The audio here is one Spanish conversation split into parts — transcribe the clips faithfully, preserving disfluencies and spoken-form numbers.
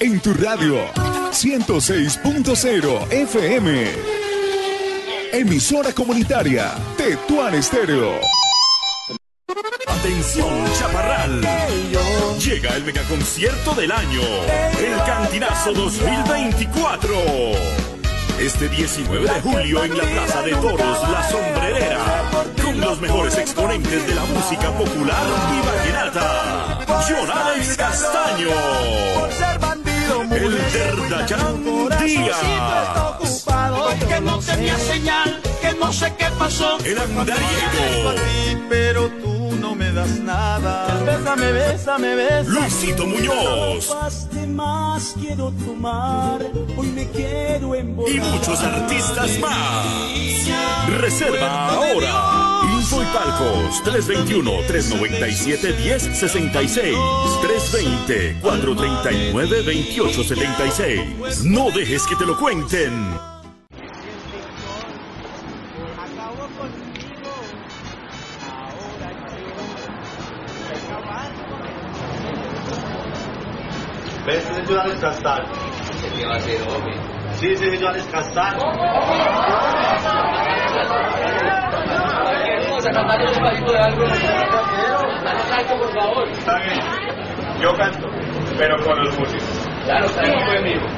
en tu radio ciento seis punto cero F M. Emisora comunitaria Tetuán Estéreo. Atención, Chaparral. Llega el megaconcierto del año, el Cantinazo dos mil veinticuatro. Este diecinueve de julio en la Plaza de Toros La Sombrerera, con los mejores exponentes de la música popular y vallenata. John Alex Castaño, el Derdayán Díaz, que no tenía señal, que no sé qué pasó. el Andariego, Pero tú no me das nada. Bésame, bésame, bésame. Luisito Muñoz Más quiero tomar, hoy me quiero y muchos artistas más. Reserva ahora. Info y palcos tres dos uno, tres nueve siete, uno cero seis seis, tres dos cero, cuatro tres nueve, dos ocho siete seis. No dejes que te lo cuenten. ¿Ves? Ese es Joan Castaño. ¿Qué va a hacer, hombre? Sí, ese es Joan Castaño. Vamos a cantar un pasito de algo. Dale alto, por favor. Está bien. Yo canto, pero con los músicos. Claro, está bien conmigo.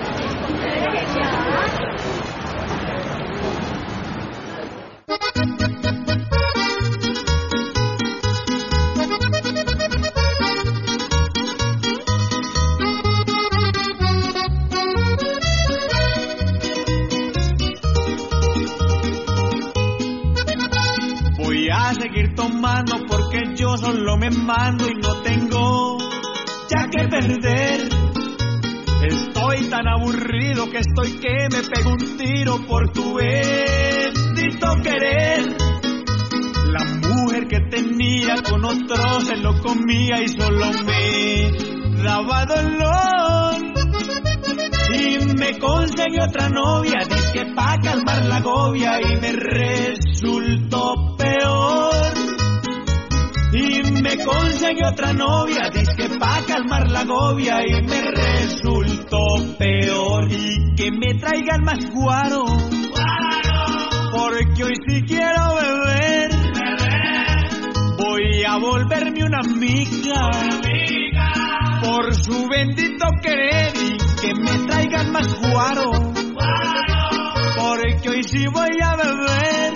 Voy a seguir tomando porque yo solo me mando y no tengo ya que perder. Estoy tan aburrido que estoy que me pego un tiro por tu bendito querer. La mujer que tenía con otro se lo comía y solo me daba dolor. Y me conseguí otra novia, dizque pa' calmar la agobia y me resultó peor. Y me conseguí otra novia, dizque pa' calmar la agobia y me resultó peor. Y que me traigan más guaro, porque hoy sí quiero beber. Voy a volverme una amiga, por su bendito querer. Y que me traigan más guaro, porque hoy sí voy a beber.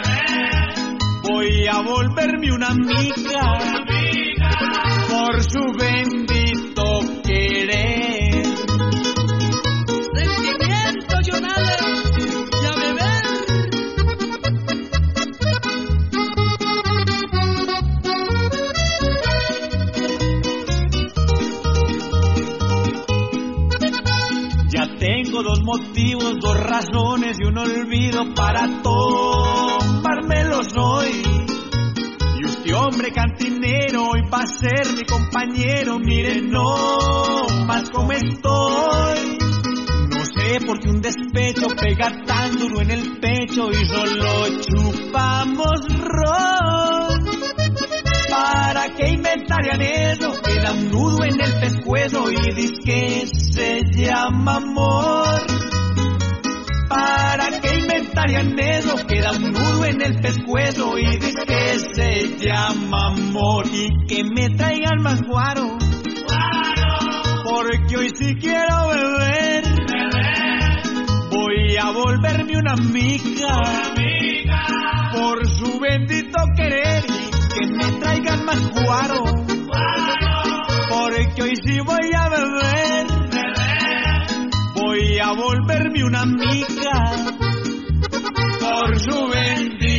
Voy a volverme una amiga, por su bendito querer. Sentimiento, John Alex, y a beber. Ya tengo dos motivos, dos razones y un olvido para tomármelos hoy. Y usted, hombre cantinero, hoy va a ser mi compañero. Miren, no más como estoy. No sé por qué un despecho pega tan duro en el pecho y solo chupamos ron. ¿Para qué inventarían eso? Queda un nudo en el pescuezo y dice que se llama amor. ¿Para qué inventarían eso? Queda un nudo en el pescuezo y dice que se llama amor. Y que me traigan más guaro, porque hoy sí quiero beber. Voy a volverme una amiga, por su bendito querer. Que me traigan más guaro, porque hoy sí voy a beber. Voy a volverme una amiga, por su bendito